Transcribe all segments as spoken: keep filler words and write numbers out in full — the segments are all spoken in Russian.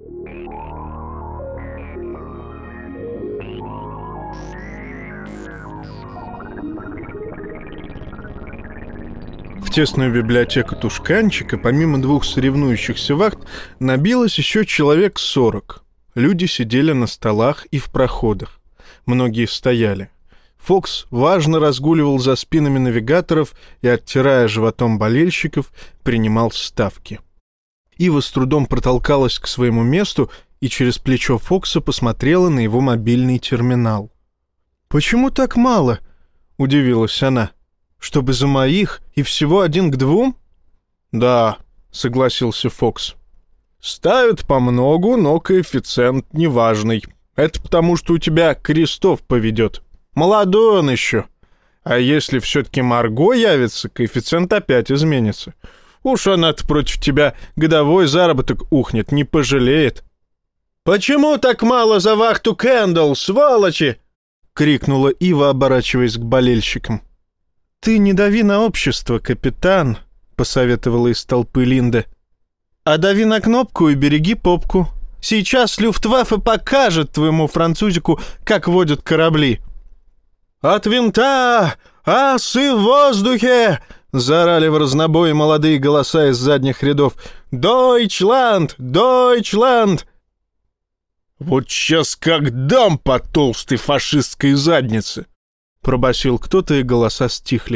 В тесную библиотеку Тушканчика, помимо двух соревнующихся вахт, набилось еще человек сорок. Люди сидели на столах и в проходах. Многие стояли. Фокс важно разгуливал за спинами навигаторов и, оттирая животом болельщиков, принимал ставки. Ива с трудом протолкалась к своему месту и через плечо Фокса посмотрела на его мобильный терминал. «Почему так мало?» — удивилась она. «Чтобы за моих и всего один к двум?» «Да», — согласился Фокс. «Ставят по многу, но коэффициент неважный. Это потому, что у тебя Крестов поведет. Молодой он еще. А если все-таки Марго явится, коэффициент опять изменится. Уж она-то против тебя годовой заработок ухнет, не пожалеет». «Почему так мало за вахту Кэндалл, сволочи?» — крикнула Ива, оборачиваясь к болельщикам. «Ты не дави на общество, капитан», — посоветовала из толпы Линда. «А дави на кнопку и береги попку. Сейчас Люфтваффе покажет твоему французику, как водят корабли». «От винта! Асы в воздухе!» — заорали в разнобой молодые голоса из задних рядов. «Дойчланд! Дойчланд!» «Вот сейчас как дам по толстой фашистской заднице!» — пробасил кто-то, и голоса стихли.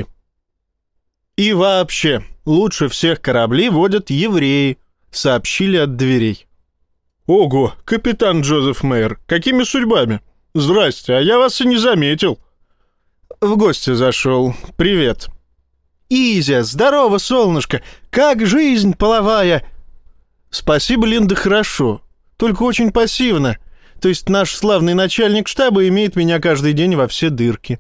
«И вообще, лучше всех корабли водят евреи», — сообщили от дверей. «Ого, капитан Джозеф Мейер, какими судьбами? Здрасте, а я вас и не заметил». «В гости зашел. Привет». «Изя, здорово, солнышко! Как жизнь половая?» «Спасибо, Линда, хорошо. Только очень пассивно. То есть наш славный начальник штаба имеет меня каждый день во все дырки».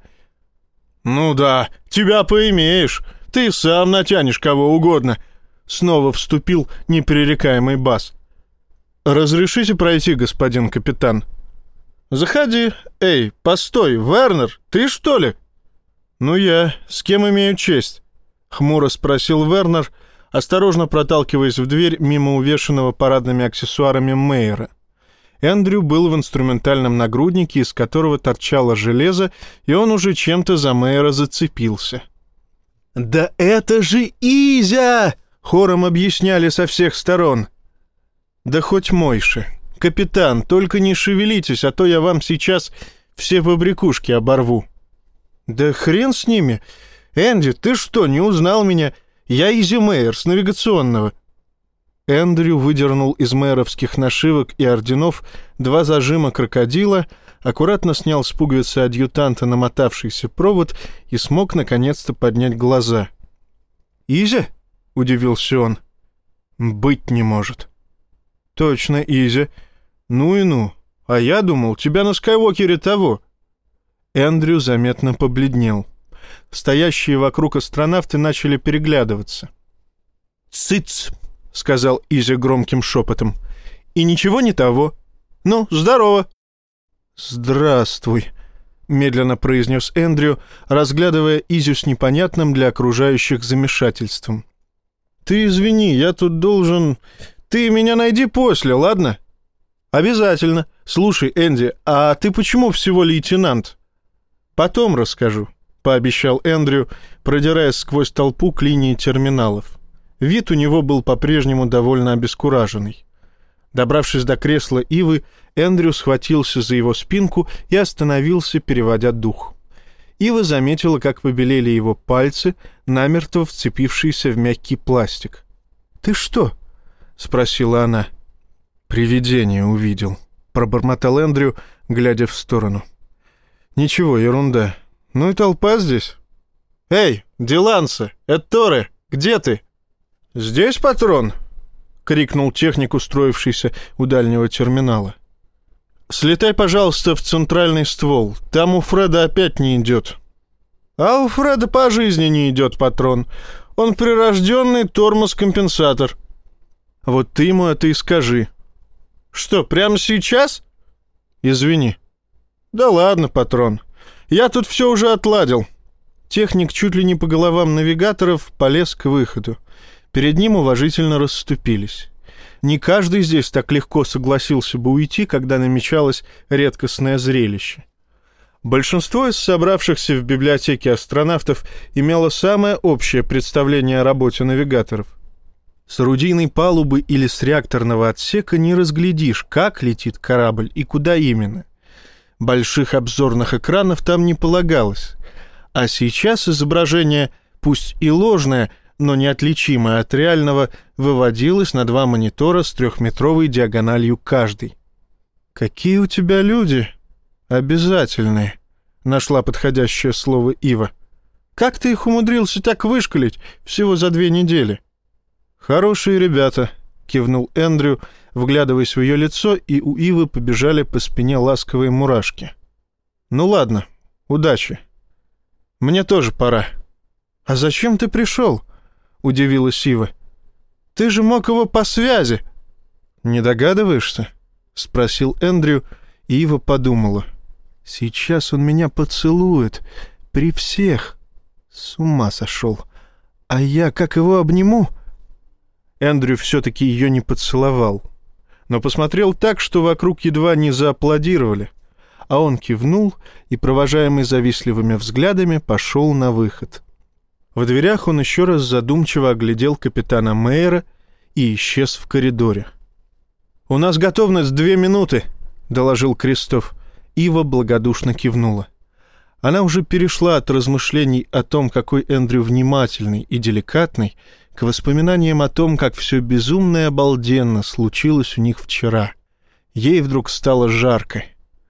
«Ну да, тебя поимеешь. Ты сам натянешь кого угодно». Снова вступил непререкаемый бас. «Разрешите пройти, господин капитан?» «Заходи. Эй, постой, Вернер, ты что ли?» «Ну я. С кем имею честь?» — хмуро спросил Вернер, осторожно проталкиваясь в дверь мимо увешанного парадными аксессуарами Мейера. Эндрю был в инструментальном нагруднике, из которого торчало железо, и он уже чем-то за Мейера зацепился. «Да это же Изя!» — хором объясняли со всех сторон. «Да хоть Мойши. Капитан, только не шевелитесь, а то я вам сейчас все побрякушки оборву». «Да хрен с ними! Энди, ты что, не узнал меня? Я Изи Мейер с навигационного». Эндрю выдернул из мэровских нашивок и орденов два зажима крокодила, аккуратно снял с пуговицы адъютанта намотавшийся провод и смог наконец-то поднять глаза. «Изя?» — удивился он. «Быть не может». «Точно, Изя. Ну и ну. А я думал, тебя на Скайуокере того». Эндрю заметно побледнел. Стоящие вокруг астронавты начали переглядываться. «Цыц!» — сказал Изя громким шепотом. «И ничего не того. Ну, здорово!» «Здравствуй!» — медленно произнес Эндрю, разглядывая Изю с непонятным для окружающих замешательством. «Ты извини, я тут должен... Ты меня найди после, ладно?» «Обязательно. Слушай, Энди, а ты почему всего лейтенант?» «Потом расскажу», — пообещал Эндрю, продираясь сквозь толпу к линии терминалов. Вид у него был по-прежнему довольно обескураженный. Добравшись до кресла Ивы, Эндрю схватился за его спинку и остановился, переводя дух. Ива заметила, как побелели его пальцы, намертво вцепившиеся в мягкий пластик. «Ты что?» — спросила она. «Привидение увидел», — пробормотал Эндрю, глядя в сторону. «Ничего, ерунда. Ну и толпа здесь». «Эй, Диланса, Этторе, где ты?» «Здесь, патрон?» — крикнул техник, устроившийся у дальнего терминала. «Слетай, пожалуйста, в центральный ствол. Там у Фреда опять не идет». «А у Фреда по жизни не идет, патрон. Он прирожденный тормоз-компенсатор». «Вот ты ему это и скажи». «Что, прямо сейчас?» «Извини». «Да ладно, патрон. Я тут все уже отладил». Техник чуть ли не по головам навигаторов полез к выходу. Перед ним уважительно расступились. Не каждый здесь так легко согласился бы уйти, когда намечалось редкостное зрелище. Большинство из собравшихся в библиотеке астронавтов имело самое общее представление о работе навигаторов. С орудийной палубы или с реакторного отсека не разглядишь, как летит корабль и куда именно. Больших обзорных экранов там не полагалось. А сейчас изображение, пусть и ложное, но неотличимое от реального, выводилось на два монитора с трехметровой диагональю каждый. «Какие у тебя люди обязательные», — нашла подходящее слово Ива. «Как ты их умудрился так вышкалить всего за две недели?» «Хорошие ребята», — кивнул Эндрю, вглядываясь в ее лицо, и у Ивы побежали по спине ласковые мурашки. «Ну ладно, удачи. Мне тоже пора». «А зачем ты пришел?» — удивилась Ива. «Ты же мог его по связи». «Не догадываешься?» — спросил Эндрю, и Ива подумала. «Сейчас он меня поцелует. При всех. С ума сошел. А я как его обниму?» Эндрю все-таки ее не поцеловал, но посмотрел так, что вокруг едва не зааплодировали, а он кивнул и, провожаемый завистливыми взглядами, пошел на выход. В дверях он еще раз задумчиво оглядел капитана Мейера и исчез в коридоре. «У нас готовность две минуты», — доложил Кристоф. Ива благодушно кивнула. Она уже перешла от размышлений о том, какой Эндрю внимательный и деликатный, к воспоминаниям о том, как все безумно и обалденно случилось у них вчера. Ей вдруг стало жарко.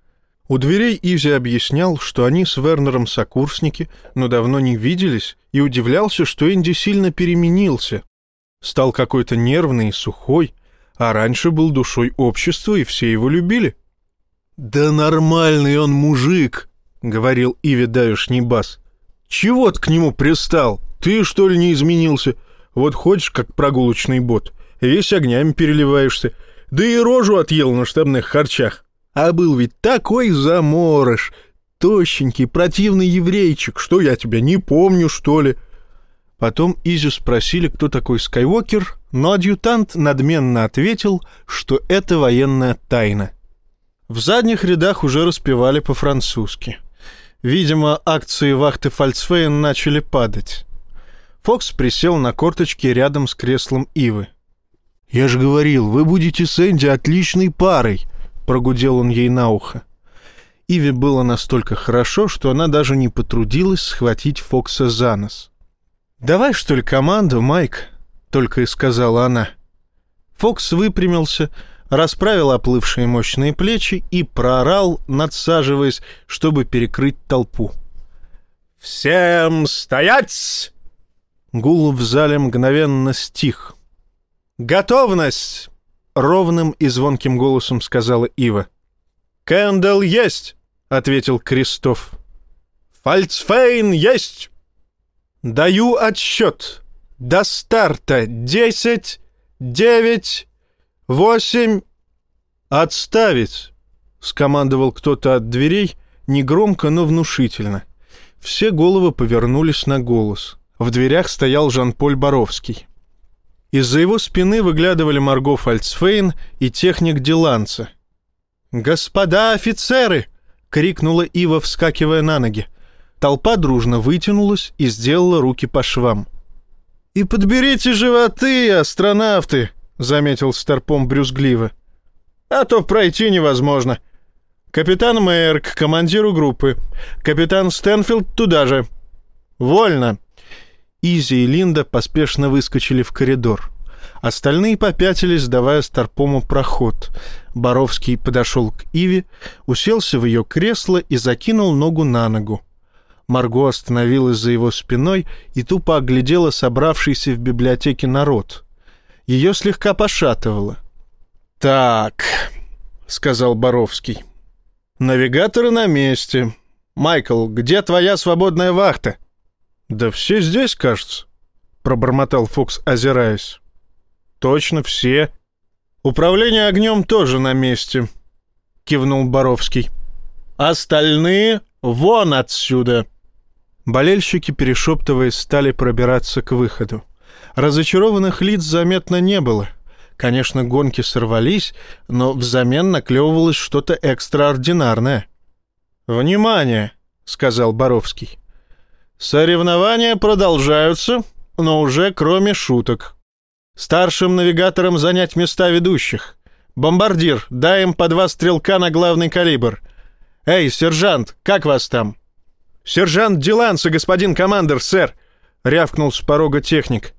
У дверей Изи объяснял, что они с Вернером сокурсники, но давно не виделись, и удивлялся, что Энди сильно переменился. Стал какой-то нервный и сухой, а раньше был душой общества, и все его любили. «Да нормальный он мужик», — говорил Иви давешний бас. «Чего ты к нему пристал? Ты, что ли, не изменился? Вот ходишь, как прогулочный бот, весь огнями переливаешься, да и рожу отъел на штабных харчах. А был ведь такой заморыш, тощенький, противный еврейчик, что я тебя не помню, что ли?» Потом Изю спросили, кто такой Скайуокер, но адъютант надменно ответил, что это военная тайна. В задних рядах уже распевали по-французски. Видимо, акции вахты Фальцфейн начали падать. Фокс присел на корточки рядом с креслом Ивы. «Я же говорил, вы будете с Энди отличной парой», — прогудел он ей на ухо. Иве было настолько хорошо, что она даже не потрудилась схватить Фокса за нос. «Давай, что ли, команду, Майк?» — только и сказала она. Фокс выпрямился, расправил оплывшие мощные плечи и проорал, надсаживаясь, чтобы перекрыть толпу. «Всем стоять!» Гул в зале мгновенно стих. «Готовность!» — ровным и звонким голосом сказала Ива. «Кэндалл есть!» — ответил Кристоф. «Фальцфейн есть!» «Даю отсчет. До старта десять, девять, восемь...» «Отставить!» — скомандовал кто-то от дверей, негромко, но внушительно. Все головы повернулись на голос. В дверях стоял Жан-Поль Боровский. Из-за его спины выглядывали Марго Фальцфейн и техник Диланца. «Господа офицеры!» — крикнула Ива, вскакивая на ноги. Толпа дружно вытянулась и сделала руки по швам. «И подберите животы, астронавты!» — заметил Старпом брюзгливо. «А то пройти невозможно. Капитан Мейер к командиру группы. Капитан Стэнфилд туда же. Вольно!» Изи и Линда поспешно выскочили в коридор. Остальные попятились, давая Старпому проход. Боровский подошел к Иве, уселся в ее кресло и закинул ногу на ногу. Марго остановилась за его спиной и тупо оглядела собравшийся в библиотеке народ. Ее слегка пошатывало. «Так», — сказал Боровский, — «навигаторы на месте. Майкл, где твоя свободная вахта?» «Да все здесь, кажется», — пробормотал Фокс, озираясь. «Точно, все. Управление огнем тоже на месте», — кивнул Боровский. «Остальные вон отсюда». Болельщики, перешептываясь, стали пробираться к выходу. Разочарованных лиц заметно не было. Конечно, гонки сорвались, но взамен наклевывалось что-то экстраординарное. «Внимание!» — сказал Боровский. «Соревнования продолжаются, но уже кроме шуток. Старшим навигаторам занять места ведущих. Бомбардир, дай им по два стрелка на главный калибр. Эй, сержант, как вас там?» «Сержант Диланса, господин командир, сэр!» — рявкнул с порога техник.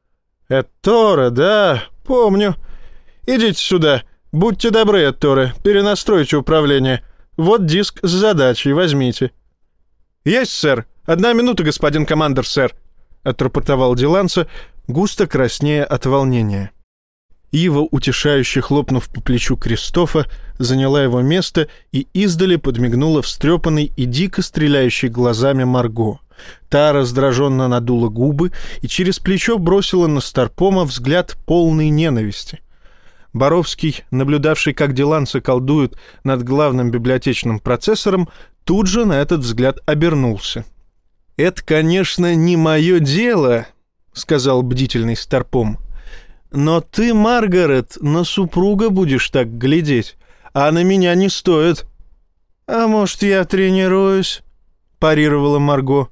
«Этторе, да, помню. Идите сюда. Будьте добры, Этторе, перенастройте управление. Вот диск с задачей, возьмите». «Есть, сэр. Одна минута, господин командир, сэр», — отрапортовал Диланса, густо краснея от волнения. Ива, утешающе хлопнув по плечу Кристофа, заняла его место и издали подмигнула встрепанной и дико стреляющей глазами Марго. Та раздраженно надула губы и через плечо бросила на Старпома взгляд полной ненависти. Боровский, наблюдавший, как Диланса колдует над главным библиотечным процессором, тут же на этот взгляд обернулся. «Это, конечно, не мое дело», — сказал бдительный Старпом. «Но ты, Маргарет, на супруга будешь так глядеть, а на меня не стоит». «А может, я тренируюсь?» — парировала Марго.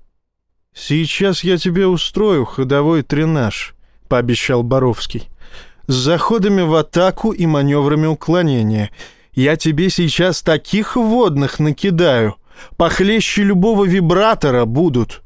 «Сейчас я тебе устрою ходовой тренаж», — пообещал Боровский. «С заходами в атаку и маневрами уклонения. Я тебе сейчас таких вводных накидаю. Похлеще любого вибратора будут».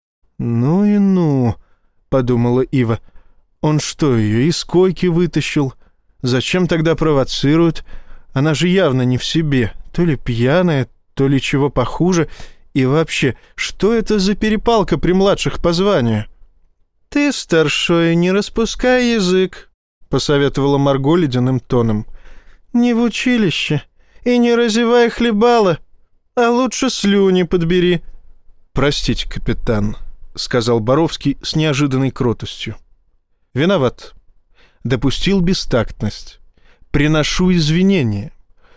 «Ну и ну», — подумала Ива. «Он что, ее из койки вытащил? Зачем тогда провоцирует? Она же явно не в себе. То ли пьяная, то ли чего похуже. И вообще, что это за перепалка при младших по званию?» «Ты, старшой, не распускай язык», — посоветовала Марго ледяным тоном. «Не в училище. И не разевай хлебала, а лучше слюни подбери». «Простите, капитан», — сказал Боровский с неожиданной кротостью. «Виноват. Допустил бестактность. Приношу извинения.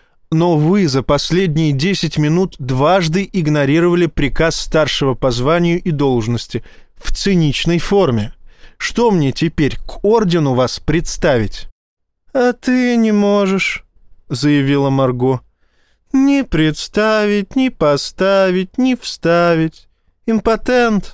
Но вы за последние десять минут дважды игнорировали приказ старшего по званию и должности в циничной форме. Что мне теперь к ордену вас представить?» «А ты не можешь», — заявила Марго. «Ни представить, ни поставить, ни вставить. Импотент».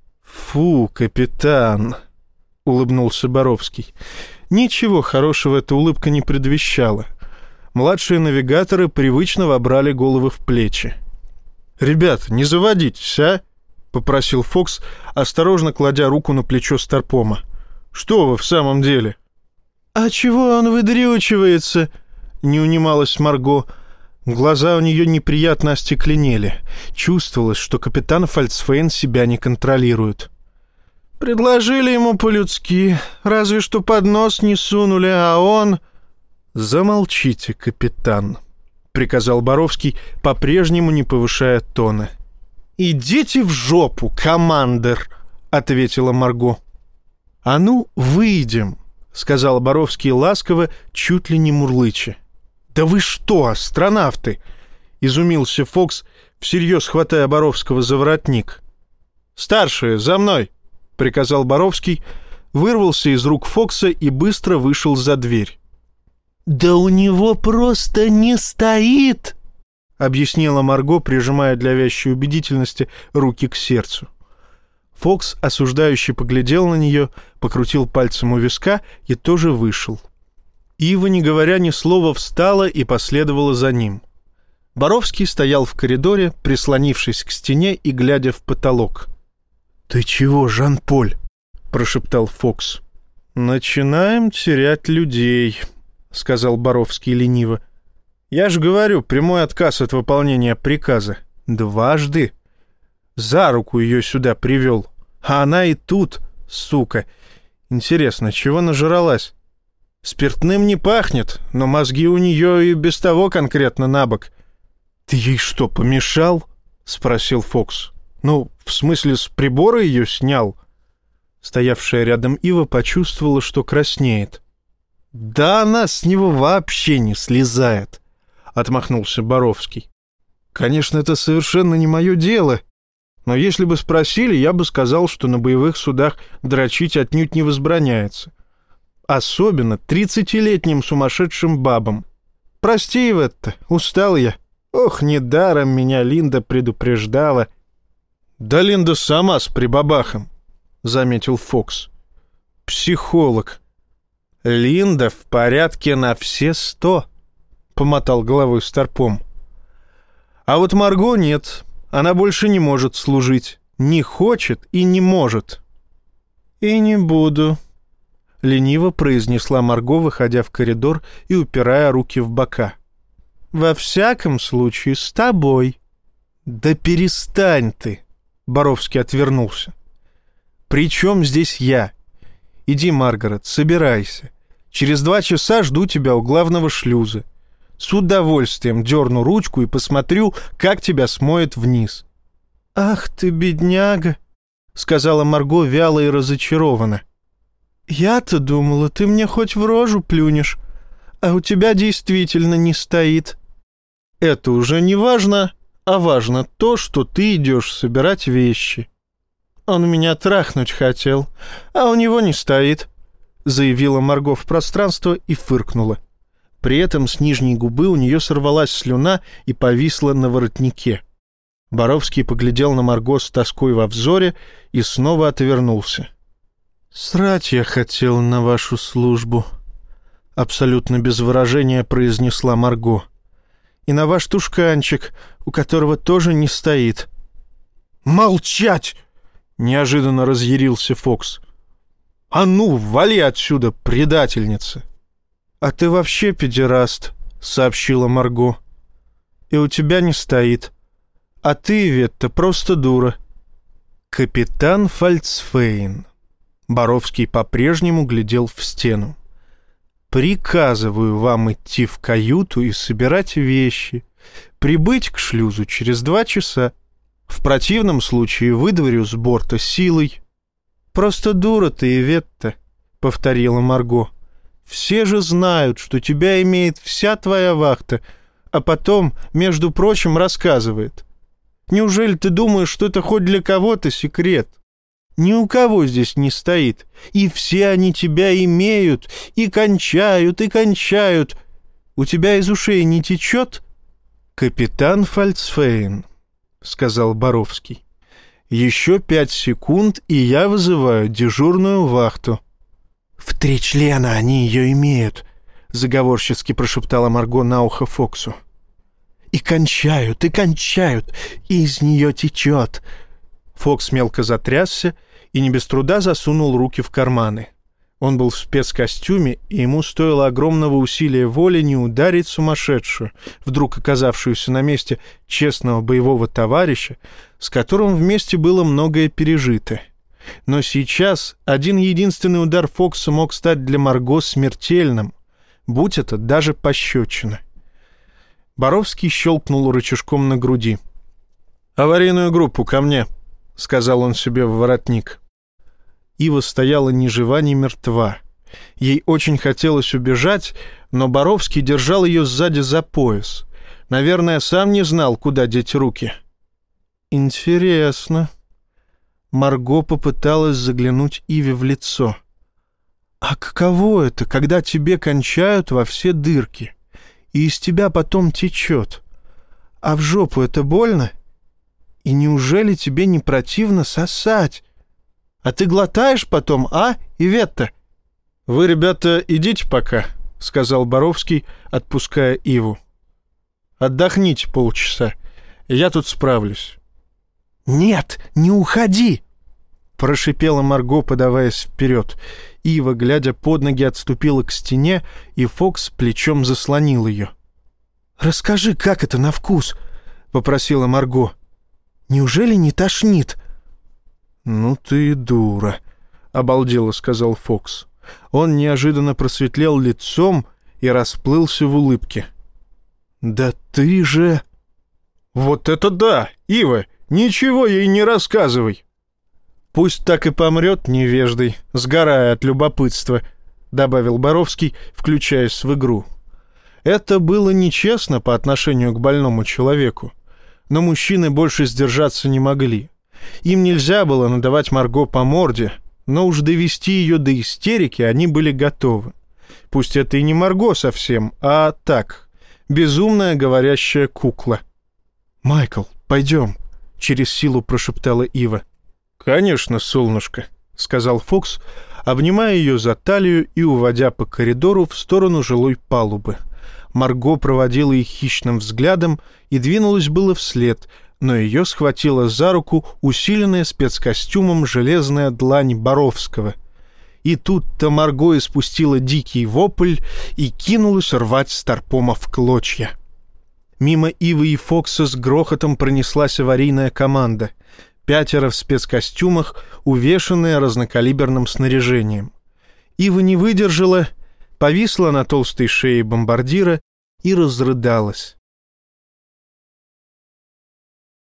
«Фу, капитан», — улыбнулся Боровский. Ничего хорошего эта улыбка не предвещала. Младшие навигаторы привычно вобрали головы в плечи. «Ребят, не заводитесь, а?» — попросил Фокс, осторожно кладя руку на плечо Старпома. «Что вы в самом деле?» «А чего он выдрючивается?» — не унималась Марго. Глаза у нее неприятно остекленели. Чувствовалось, что капитан Фальцфейн себя не контролирует. «Предложили ему по-людски, разве что под нос не сунули, а он...» «Замолчите, капитан», — приказал Боровский, по-прежнему не повышая тона. «Идите в жопу, командир», — ответила Марго. «А ну, выйдем», — сказал Боровский ласково, чуть ли не мурлыча. «Да вы что, астронавты?» — изумился Фокс, всерьез хватая Боровского за воротник. «Старшие, за мной!» — приказал Боровский, вырвался из рук Фокса и быстро вышел за дверь. «Да у него просто не стоит!» — объяснила Марго, прижимая для вящей убедительности руки к сердцу. Фокс осуждающе поглядел на нее, покрутил пальцем у виска и тоже вышел. Ива, не говоря ни слова, встала и последовала за ним. Боровский стоял в коридоре, прислонившись к стене и глядя в потолок. «Ты чего, Жан-Поль?» — прошептал Фокс. «Начинаем терять людей», — сказал Боровский лениво. «Я же говорю, прямой отказ от выполнения приказа. Дважды. За руку ее сюда привел. А она и тут, сука. Интересно, чего нажралась? Спиртным не пахнет, но мозги у нее и без того конкретно набок». «Ты ей что, помешал?» — спросил Фокс. «Ну, в смысле, с прибора ее снял?» Стоявшая рядом Ива почувствовала, что краснеет. «Да она с него вообще не слезает», — отмахнулся Боровский. «Конечно, это совершенно не мое дело, но если бы спросили, я бы сказал, что на боевых судах дрочить отнюдь не возбраняется. особенно тридцатилетним сумасшедшим бабам. «Прости, Иветта, устал я. Ох, недаром меня Линда предупреждала». «Да Линда сама с прибабахом», — заметил Фокс. «Психолог». «Линда в порядке на все сто», — помотал головой Старпом. «А вот Марго нет, она больше не может служить, не хочет и не может». «И не буду», — лениво произнесла Марго, выходя в коридор и упирая руки в бока. «Во всяком случае, с тобой». «Да перестань ты!» — Боровский отвернулся. «При чем здесь я? Иди, Маргарет, собирайся. Через два часа жду тебя у главного шлюза. С удовольствием дерну ручку и посмотрю, как тебя смоет вниз». «Ах ты, бедняга!» — сказала Марго вяло и разочарованно. «Я-то думала, ты мне хоть в рожу плюнешь, а у тебя действительно не стоит». «Это уже не важно, а важно то, что ты идешь собирать вещи». «Он меня трахнуть хотел, а у него не стоит», — заявила Марго в пространство и фыркнула. При этом с нижней губы у нее сорвалась слюна и повисла на воротнике. Боровский поглядел на Марго с тоской во взоре и снова отвернулся. «Срать я хотел на вашу службу», — абсолютно без выражения произнесла Марго. «И на ваш тушканчик, у которого тоже не стоит». «Молчать!» — неожиданно разъярился Фокс. «А ну, вали отсюда, предательница!» «А ты вообще педераст», — сообщила Марго. «И у тебя не стоит. А ты, Иветта, просто дура». «Капитан Фальцфейн». Боровский по-прежнему глядел в стену. «Приказываю вам идти в каюту и собирать вещи. Прибыть к шлюзу через два часа. В противном случае выдворю с борта силой». «Просто дура ты, Иветта», — повторила Марго. «Все же знают, что тебя имеет вся твоя вахта, а потом, между прочим, рассказывает. Неужели ты думаешь, что это хоть для кого-то секрет? Ни у кого здесь не стоит, и все они тебя имеют, и кончают, и кончают. У тебя из ушей не течет?» «Капитан Фальцфейн», — сказал Боровский. «Еще пять секунд, и я вызываю дежурную вахту». «В три члена они ее имеют», — заговорщицки прошептала Марго на ухо Фоксу. «И кончают, и кончают, и из нее течет». Фокс мелко затрясся и не без труда засунул руки в карманы. Он был в спецкостюме, и ему стоило огромного усилия воли не ударить сумасшедшую, вдруг оказавшуюся на месте честного боевого товарища, с которым вместе было многое пережито. Но сейчас один единственный удар Фокса мог стать для Марго смертельным, будь это даже пощечина. Боровский щелкнул рычажком на груди. «Аварийную группу ко мне», — сказал он себе в воротник. Ива стояла ни жива, ни мертва. Ей очень хотелось убежать, но Боровский держал ее сзади за пояс. Наверное, сам не знал, куда деть руки. «Интересно». Марго попыталась заглянуть Иве в лицо. «А каково это, когда тебе кончают во все дырки, и из тебя потом течет? А в жопу это больно? И неужели тебе не противно сосать? А ты глотаешь потом, а, Иветта?» «Вы, ребята, идите пока», — сказал Боровский, отпуская Иву. «Отдохните полчаса, я тут справлюсь». «Нет, не уходи!» — прошипела Марго, подаваясь вперед. Ива, глядя под ноги, отступила к стене, и Фокс плечом заслонил ее. «Расскажи, как это на вкус?» — попросила Марго. «Неужели не тошнит?» «Ну ты дура», — обалдело сказал Фокс. Он неожиданно просветлел лицом и расплылся в улыбке. «Да ты же...» «Вот это да, Ива! Ничего ей не рассказывай!» «Пусть так и помрет невеждой, сгорая от любопытства», — добавил Боровский, включаясь в игру. Это было нечестно по отношению к больному человеку, но мужчины больше сдержаться не могли. Им нельзя было надавать Марго по морде, но уж довести ее до истерики они были готовы. Пусть это и не Марго совсем, а так, безумная говорящая кукла. «Майкл, пойдем», — через силу прошептала Ива. «Конечно, солнышко», — сказал Фокс, обнимая ее за талию и уводя по коридору в сторону жилой палубы. Марго проводила их хищным взглядом и двинулась было вслед, но ее схватила за руку усиленная спецкостюмом железная длань Боровского. И тут-то Марго испустила дикий вопль и кинулась рвать Старпома в клочья. Мимо Ивы и Фокса с грохотом пронеслась аварийная команда. Пятеро в спецкостюмах, увешанные разнокалиберным снаряжением. Ива не выдержала, повисла на толстой шее бомбардира и разрыдалась.